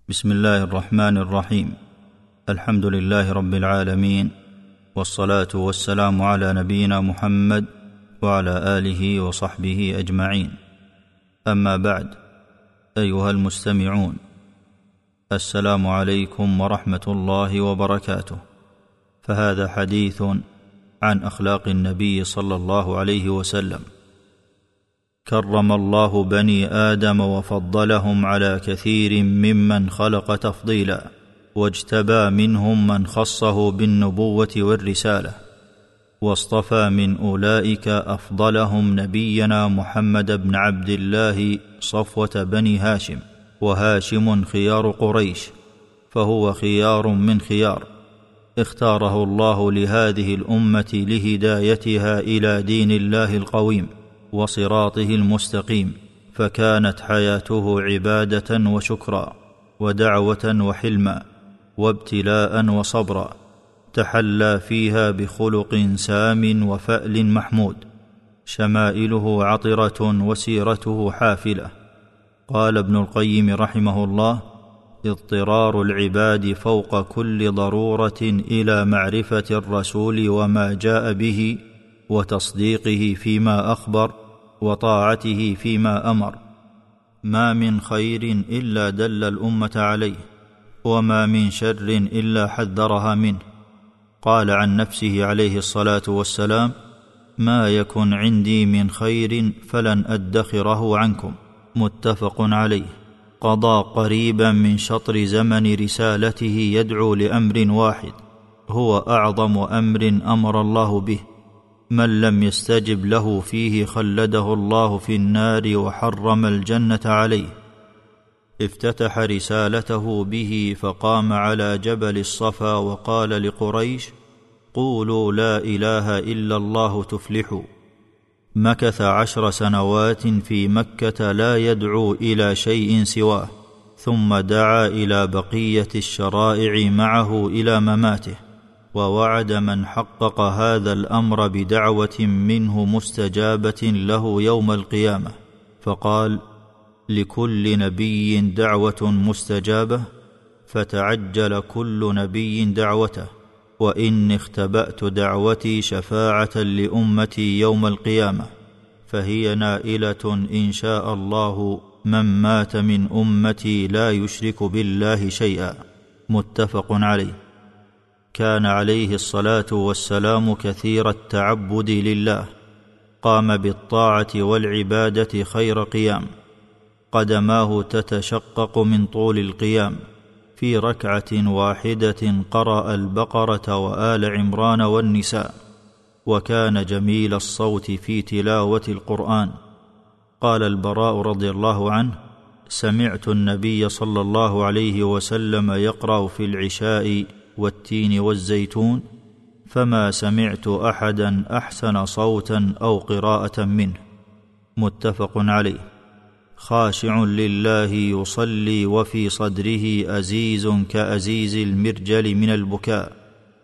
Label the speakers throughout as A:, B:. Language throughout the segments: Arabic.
A: بسم الله الرحمن الرحيم. الحمد لله رب العالمين، والصلاة والسلام على نبينا محمد وعلى آله وصحبه أجمعين. أما بعد، أيها المستمعون، السلام عليكم ورحمة الله وبركاته. فهذا حديث عن أخلاق النبي صلى الله عليه وسلم. كرم الله بني آدم وفضلهم على كثير ممن خلق تفضيلا، واجتبى منهم من خصه بالنبوة والرسالة، واصطفى من أولئك أفضلهم نبينا محمد بن عبد الله صفوة بني هاشم، وهاشم خيار قريش، فهو خيار من خيار، اختاره الله لهذه الأمة لهدايتها إلى دين الله القويم وصراطه المستقيم، فكانت حياته عبادة وشكرا ودعوة وحلما وابتلاء وصبرا، تحلى فيها بخلق سام وفأل محمود، شمائله عطرة وسيرته حافلة. قال ابن القيم رحمه الله: اضطرار العباد فوق كل ضرورة إلى معرفة الرسول وما جاء به، وتصديقه فيما أخبر، وطاعته فيما أمر. ما من خير إلا دل الأمة عليه، وما من شر إلا حذرها منه. قال عن نفسه عليه الصلاة والسلام: ما يكن عندي من خير فلن أدخره عنكم. متفق عليه. قضى قريبا من شطر زمن رسالته يدعو لأمر واحد، هو أعظم أمر أمر الله به، من لم يستجب له فيه خلده الله في النار وحرم الجنة عليه. افتتح رسالته به فقام على جبل الصفا وقال لقريش: قولوا لا إله إلا الله تفلحوا. مكث 10 سنوات في مكة لا يدعو إلى شيء سواه، ثم دعا إلى بقية الشرائع معه إلى مماته، ووعد من حقق هذا الأمر بدعوة منه مستجابة له يوم القيامة، فقال: لكل نبي دعوة مستجابة، فتعجل كل نبي دعوته، وإني اختبأت دعوتي شفاعة لأمتي يوم القيامة، فهي نائلة إن شاء الله من مات من أمتي لا يشرك بالله شيئا. متفق عليه. كان عليه الصلاة والسلام كثير التعبد لله، قام بالطاعة والعبادة خير قيام، قدماه تتشقق من طول القيام، في ركعة واحدة قرأ البقرة وآل عمران والنساء، وكان جميل الصوت في تلاوة القرآن. قال البراء رضي الله عنه: سمعت النبي صلى الله عليه وسلم يقرأ في العشاء والتين والزيتون، فما سمعت أحدا أحسن صوتا أو قراءة منه. متفق عليه. خاشع لله يصلي وفي صدره أزيز كأزيز المرجل من البكاء،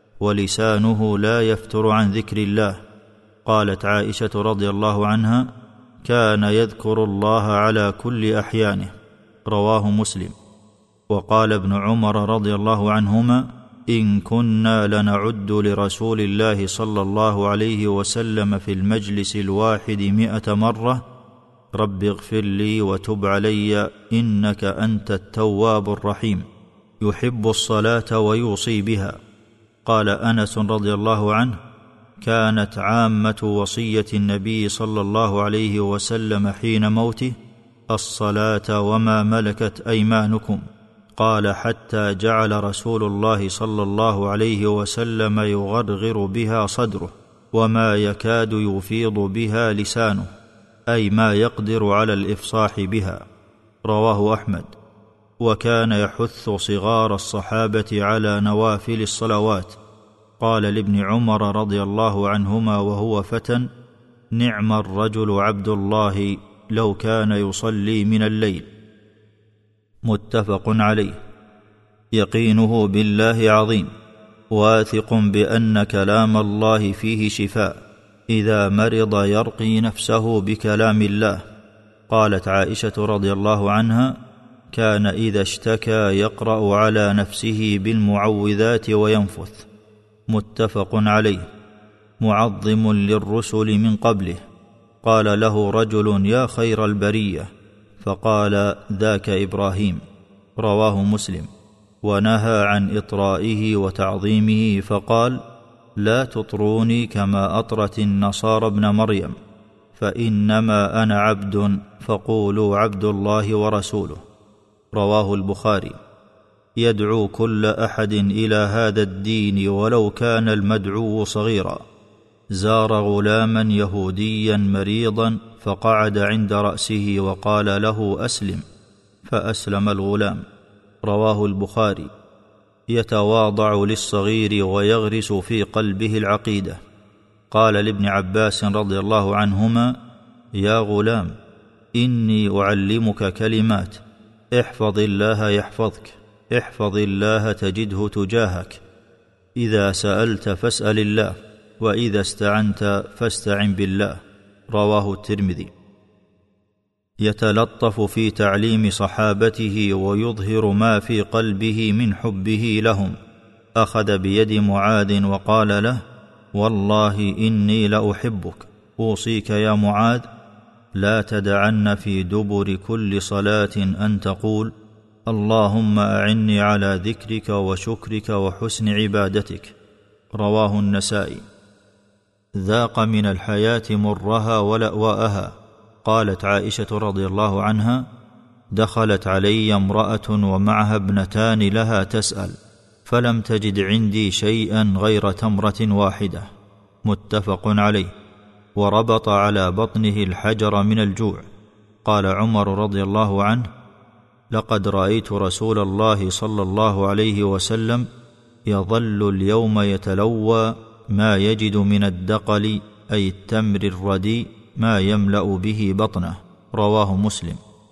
A: ولسانه لا يفتر عن ذكر الله. قالت عائشة رضي الله عنها: كان يذكر الله على كل أحيانه. رواه مسلم. وقال ابن عمر رضي الله عنهما: إن كنا لنعد لرسول الله صلى الله عليه وسلم في المجلس الواحد 100 مرة: رب اغفر لي وتب علي إنك أنت التواب الرحيم. يحب الصلاة ويوصي بها. قال أنس رضي الله عنه: كانت عامة وصية النبي صلى الله عليه وسلم حين موته: الصلاة وما ملكت أيمانكم. قال: حتى جعل رسول الله صلى الله عليه وسلم يغرغر بها صدره، وما يكاد يفيض بها لسانه، أي ما يقدر على الإفصاح بها. رواه أحمد. وكان يحث صغار الصحابة على نوافل الصلوات. قال لابن عمر رضي الله عنهما وهو فتى: نعم الرجل عبد الله لو كان يصلي من الليل. متفق عليه. يقينه بالله عظيم، واثق بأن كلام الله فيه شفاء، إذا مرض يرقي نفسه بكلام الله. قالت عائشة رضي الله عنها: كان إذا اشتكى يقرأ على نفسه بالمعوذات وينفث. متفق عليه. معظم للرسل من قبله. قال له رجل: يا خير البرية، فقال: ذاك إبراهيم. رواه مسلم. ونهى عن إطرائه وتعظيمه فقال: لا تطروني كما أطرت النصارى ابن مريم، فإنما أنا عبد فقولوا عبد الله ورسوله. رواه البخاري. يدعو كل أحد إلى هذا الدين ولو كان المدعو صغيرا. زار غلاما يهوديا مريضا فقعد عند رأسه وقال له: أسلم، فأسلم الغلام. رواه البخاري. يتواضع للصغير ويغرس في قلبه العقيدة. قال لابن عباس رضي الله عنهما: يا غلام، إني أعلمك كلمات، احفظ الله يحفظك، احفظ الله تجده تجاهك، إذا سألت فاسأل الله، وإذا استعنت فاستعن بالله. رواه الترمذي. يتلطف في تعليم صحابته ويظهر ما في قلبه من حبه لهم. أخذ بيد معاذ وقال له: والله إني لأحبك، أوصيك يا معاذ لا تدعن في دبر كل صلاة أن تقول: اللهم أعني على ذكرك وشكرك وحسن عبادتك. رواه النسائي. ذاق من الحياة مرها ولأواءها. قالت عائشة رضي الله عنها: دخلت علي امرأة ومعها ابنتان لها تسأل، فلم تجد عندي شيئا غير تمرة واحدة. متفق عليه. وربط على بطنه الحجر من الجوع. قال عمر رضي الله عنه: لقد رأيت رسول الله صلى الله عليه وسلم يظل اليوم يتلوى ما يجد من الدقل، أي التمر الرديء، ما يملأ به بطنه. رواه مسلم.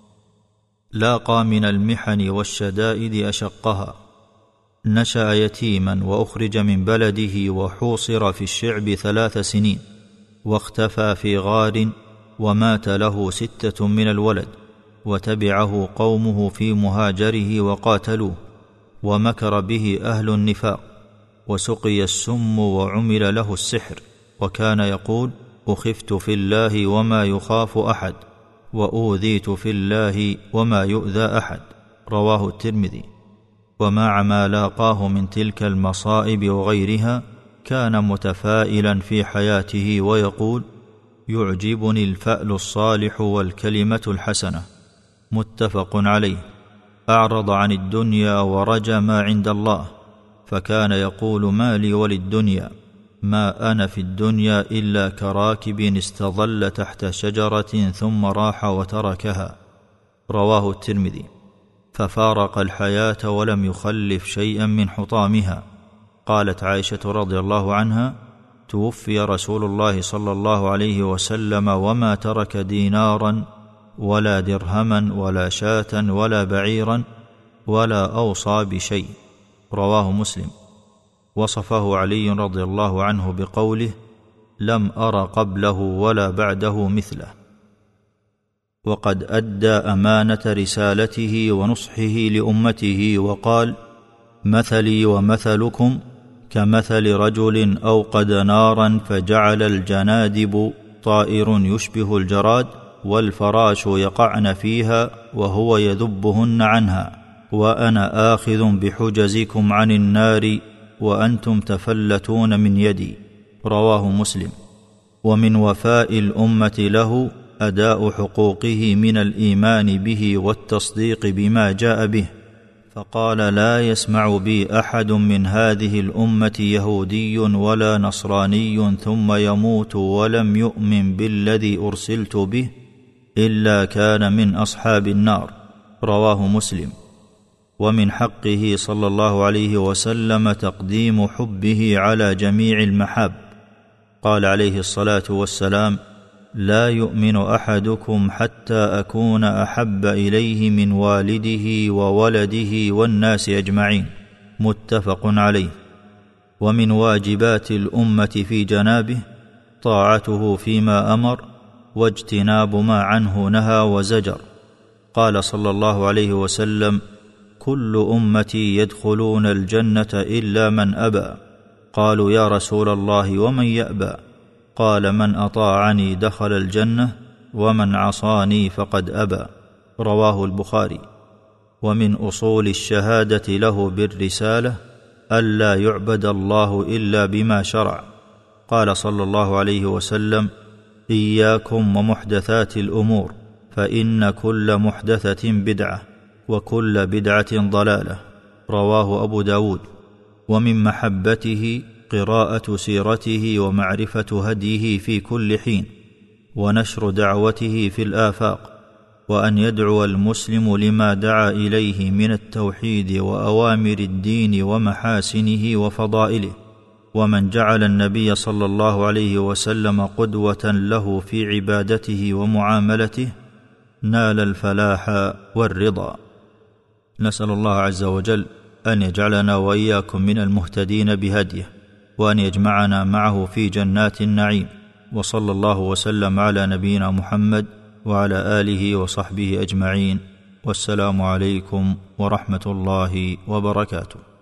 A: لاقى من المحن والشدائد أشقها. نشأ يتيما وأخرج من بلده وحوصر في الشعب 3 سنين، واختفى في غار، ومات له 6 من الولد، وتبعه قومه في مهاجره وقاتلوه، ومكر به أهل النفاق، وسقي السم وعمل له السحر، وكان يقول: أخفت في الله وما يخاف أحد، وأوذيت في الله وما يؤذى أحد. رواه الترمذي. ومع ما لاقاه من تلك المصائب وغيرها كان متفائلا في حياته ويقول: يعجبني الفأل الصالح والكلمة الحسنة. متفق عليه. أعرض عن الدنيا ورجى ما عند الله، فكان يقول: ما لي وللدنيا، ما أنا في الدنيا إلا كراكب استظل تحت شجرة ثم راح وتركها. رواه الترمذي. ففارق الحياة ولم يخلف شيئا من حطامها. قالت عائشة رضي الله عنها: توفي رسول الله صلى الله عليه وسلم وما ترك دينارا ولا درهما ولا شاة ولا بعيرا ولا أوصى بشيء. رواه مسلم. وصفه علي رضي الله عنه بقوله: لم أر قبله ولا بعده مثله. وقد أدى أمانة رسالته ونصحه لأمته وقال: مثلي ومثلكم كمثل رجل أوقد نارا فجعل الجنادب طائر يشبه الجراد والفراش يقعن فيها وهو يذبهن عنها، وأنا آخذ بحجزكم عن النار وأنتم تفلتون من يدي. رواه مسلم. ومن وفاء الأمة له أداء حقوقه من الإيمان به والتصديق بما جاء به، فقال: لا يسمع بي أحد من هذه الأمة يهودي ولا نصراني ثم يموت ولم يؤمن بالذي أرسلت به إلا كان من أصحاب النار. رواه مسلم. ومن حقه صلى الله عليه وسلم تقديم حبه على جميع المحاب. قال عليه الصلاة والسلام: لا يؤمن أحدكم حتى أكون أحب إليه من والده وولده والناس أجمعين. متفق عليه. ومن واجبات الأمة في جنابه طاعته فيما أمر واجتناب ما عنه نهى وزجر. قال صلى الله عليه وسلم: كل أمتي يدخلون الجنة إلا من أبى. قالوا: يا رسول الله ومن يأبى؟ قال: من أطاعني دخل الجنة، ومن عصاني فقد أبى. رواه البخاري. ومن أصول الشهادة له بالرسالة ألا يعبد الله إلا بما شرع. قال صلى الله عليه وسلم: إياكم ومحدثات الأمور، فإن كل محدثة بدعة، وكل بدعة ضلالة. رواه أبو داود. ومن محبته قراءة سيرته ومعرفة هديه في كل حين، ونشر دعوته في الآفاق، وأن يدعو المسلم لما دعا إليه من التوحيد وأوامر الدين ومحاسنه وفضائله. ومن جعل النبي صلى الله عليه وسلم قدوة له في عبادته ومعاملته نال الفلاح والرضا. نسأل الله عز وجل أن يجعلنا وإياكم من المهتدين بهديه، وأن يجمعنا معه في جنات النعيم. وصلى الله وسلم على نبينا محمد وعلى آله وصحبه أجمعين. والسلام عليكم ورحمة الله وبركاته.